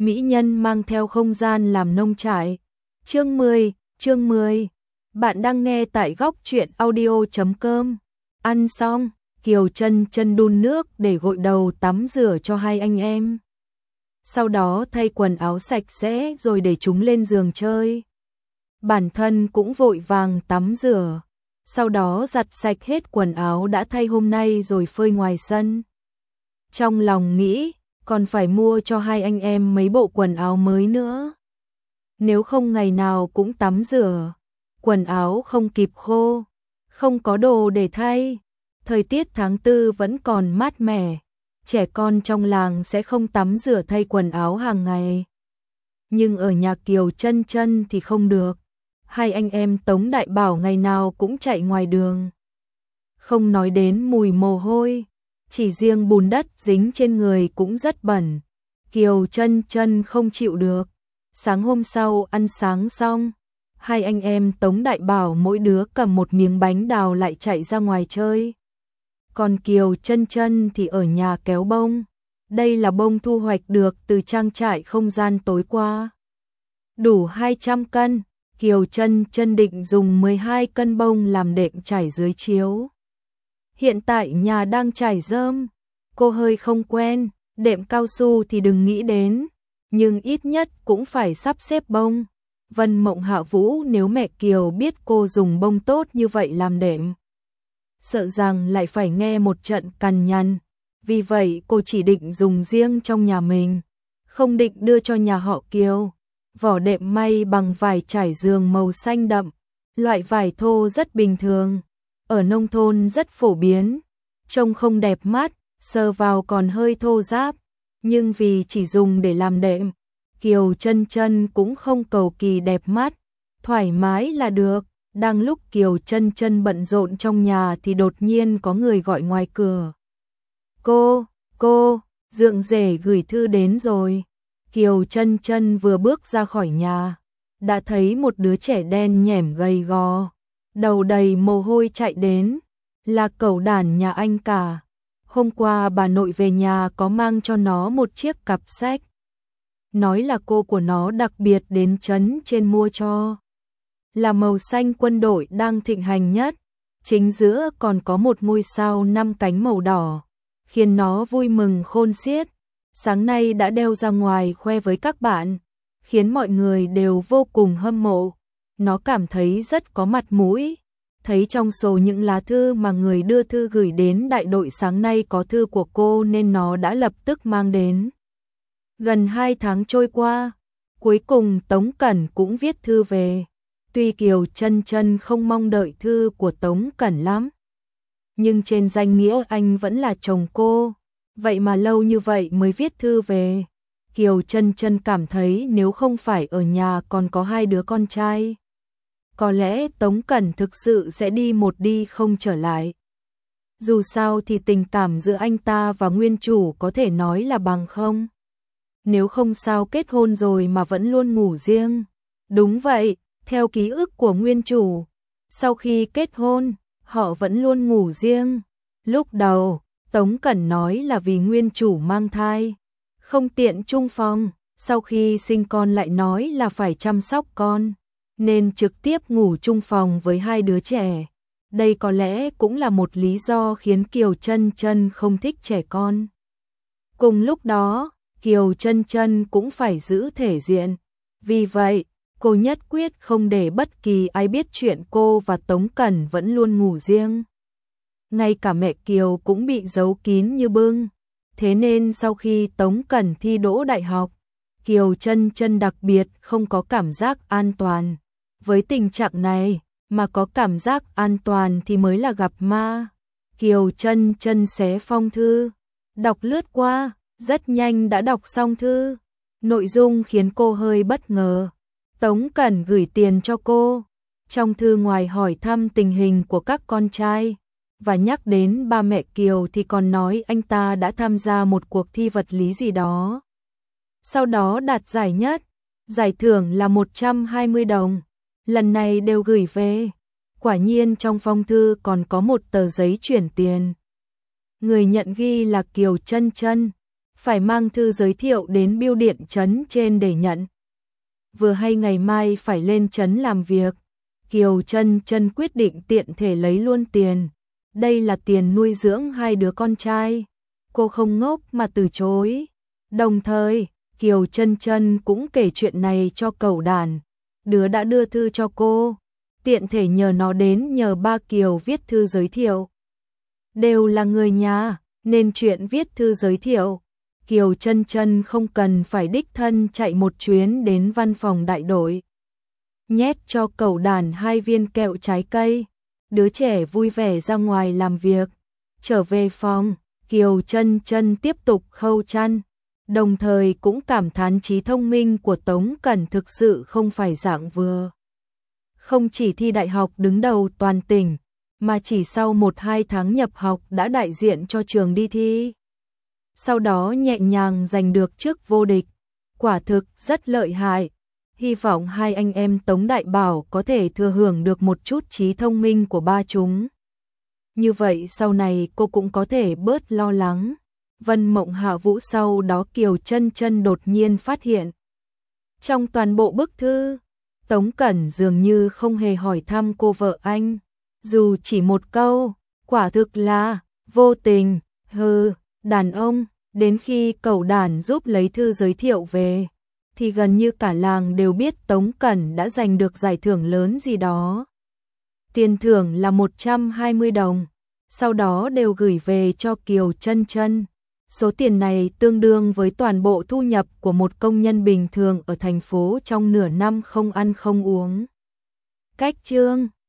mỹ nhân mang theo không gian làm nông trại. Chương 10. Bạn đang nghe tại góc truyện audio.com. Ăn xong, Kiều Chân Chân đun nước để gội đầu tắm rửa cho hai anh em. Sau đó thay quần áo sạch sẽ rồi để chúng lên giường chơi. Bản thân cũng vội vàng tắm rửa, sau đó giặt sạch hết quần áo đã thay hôm nay rồi phơi ngoài sân. Trong lòng nghĩ, còn phải mua cho hai anh em mấy bộ quần áo mới nữa. Nếu không ngày nào cũng tắm rửa, quần áo không kịp khô, không có đồ để thay. Thời tiết tháng 4 vẫn còn mát mẻ, trẻ con trong làng sẽ không tắm rửa thay quần áo hàng ngày. Nhưng ở nhà Kiều Chân Chân thì không được. Hai anh em Tống Đại Bảo ngày nào cũng chạy ngoài đường. Không nói đến mùi mồ hôi, chỉ riêng bùn đất dính trên người cũng rất bẩn. Kiều Chân Chân không chịu được. Sáng hôm sau ăn sáng xong, hai anh em Tống Đại Bảo mỗi đứa cầm một miếng bánh đào lại chạy ra ngoài chơi. Còn Kiều Chân Chân thì ở nhà kéo bông. Đây là bông thu hoạch được từ trang trại không gian tối qua. Đủ 200 cân, Kiều Chân Chân định dùng 12 cân bông làm đệm trải dưới chiếu. Hiện tại nhà đang trải rơm, cô hơi không quen, đệm cao su thì đừng nghĩ đến, nhưng ít nhất cũng phải sắp xếp bông. Vân Mộng Hạ Vũ nếu mẹ Kiều biết cô dùng bông tốt như vậy làm đệm, sợ rằng lại phải nghe một trận cằn nhằn. Vì vậy cô chỉ định dùng riêng trong nhà mình, không định đưa cho nhà họ Kiều. Vỏ đệm may bằng vải trải giường màu xanh đậm, loại vải thô rất bình thường, ở nông thôn rất phổ biến, trông không đẹp mắt, sờ vào còn hơi thô ráp, nhưng vì chỉ dùng để làm đệm, Kiều Chân Chân cũng không cầu kỳ đẹp mắt, thoải mái là được. Đang lúc Kiều Chân Chân bận rộn trong nhà thì đột nhiên có người gọi ngoài cửa. Cô, Dượng rể gửi thư đến rồi. Kiều Chân Chân vừa bước ra khỏi nhà, đã thấy một đứa trẻ đen nhẻm gầy gò, đầu đầy mồ hôi chạy đến, là cẩu đản nhà anh cả. Hôm qua bà nội về nhà có mang cho nó một chiếc cặp sách, nói là cô của nó đặc biệt đến trấn trên mua cho. Là màu xanh quân đội đang thịnh hành nhất, chính giữa còn có một ngôi sao 5 cánh màu đỏ, khiến nó vui mừng khôn xiết. Sáng nay đã đeo ra ngoài khoe với các bạn, khiến mọi người đều vô cùng hâm mộ. Nó cảm thấy rất có mặt mũi. Thấy trong số những lá thư mà người đưa thư gửi đến đại đội sáng nay có thư của cô nên nó đã lập tức mang đến. Gần 2 tháng trôi qua, cuối cùng Tống Cẩn cũng viết thư về. Tuy Kiều Chân Chân không mong đợi thư của Tống Cẩn lắm, nhưng trên danh nghĩa anh vẫn là chồng cô. Vậy mà lâu như vậy mới viết thư về. Kiều Chân Chân cảm thấy nếu không phải ở nhà còn có 2 đứa con trai, có lẽ Tống Cẩn thực sự sẽ đi một đi không trở lại. Dù sao thì tình cảm giữa anh ta và nguyên chủ có thể nói là bằng không. Nếu không sao kết hôn rồi mà vẫn luôn ngủ riêng. Đúng vậy, theo ký ức của nguyên chủ, sau khi kết hôn, họ vẫn luôn ngủ riêng. Lúc đầu Tống Cẩn nói là vì nguyên chủ mang thai, không tiện chung phòng, sau khi sinh con lại nói là phải chăm sóc con, nên trực tiếp ngủ chung phòng với 2 đứa trẻ. Đây có lẽ cũng là một lý do khiến Kiều Chân Chân không thích trẻ con. Cùng lúc đó, Kiều Chân Chân cũng phải giữ thể diện, vì vậy cô nhất quyết không để bất kỳ ai biết chuyện cô và Tống Cẩn vẫn luôn ngủ riêng. Ngay cả mẹ Kiều cũng bị giấu kín như bưng. Thế nên sau khi Tống Cẩn thi đỗ đại học, Kiều Chân Chân đặc biệt không có cảm giác an toàn. Với tình trạng này, mà có cảm giác an toàn thì mới là gặp ma. Kiều Chân Chân xé phong thư, đọc lướt qua, rất nhanh đã đọc xong thư. Nội dung khiến cô hơi bất ngờ. Tống Cẩn gửi tiền cho cô. Trong thư ngoài hỏi thăm tình hình của các con trai và nhắc đến ba mẹ Kiều thì còn nói anh ta đã tham gia một cuộc thi vật lý gì đó. Sau đó đạt giải nhất, giải thưởng là 120 đồng. Lần này đều gửi về. Quả nhiên trong phong thư còn có một tờ giấy chuyển tiền. Người nhận ghi là Kiều Chân Chân. phải mang thư giới thiệu đến bưu điện trấn trên để nhận. Vừa hay ngày mai phải lên trấn làm việc, Kiều Chân Chân quyết định tiện thể lấy luôn tiền. Đây là tiền nuôi dưỡng hai đứa con trai. Cô không ngốc mà từ chối. Đồng thời, Kiều Chân Chân cũng kể chuyện này cho Cẩu Đản, đứa đã đưa thư cho cô, tiện thể nhờ nó đến nhờ ba Kiều viết thư giới thiệu. Đều là người nhà, nên chuyện viết thư giới thiệu, Kiều Chân Chân không cần phải đích thân chạy một chuyến đến văn phòng đại đội. Nhét cho Cẩu Đản 2 viên kẹo trái cây, đứa trẻ vui vẻ ra ngoài làm việc. Trở về phòng, Kiều Chân Chân tiếp tục khâu chăn, đồng thời cũng cảm thán trí thông minh của Tống Cẩn thực sự không phải dạng vừa. Không chỉ thi đại học đứng đầu toàn tỉnh, mà chỉ sau 1-2 tháng nhập học đã đại diện cho trường đi thi. Sau đó nhẹ nhàng giành được chức vô địch, quả thực rất lợi hại. Hy vọng hai anh em Tống Đại Bảo có thể thừa hưởng được một chút trí thông minh của ba chúng. Như vậy sau này cô cũng có thể bớt lo lắng. Vân Mộng Hạ Vũ sau đó Kiều Chân Chân đột nhiên phát hiện. Trong toàn bộ bức thư, Tống Cẩn dường như không hề hỏi thăm cô vợ anh. Dù chỉ một câu, quả thực là vô tình, đàn ông. Đến khi Cẩu Đản giúp lấy thư giới thiệu về, thì gần như cả làng đều biết Tống Cẩn đã giành được giải thưởng lớn gì đó. Tiền thưởng là 120 đồng, sau đó đều gửi về cho Kiều Chân Chân. Số tiền này tương đương với toàn bộ thu nhập của một công nhân bình thường ở thành phố trong nửa năm không ăn không uống. Cách chương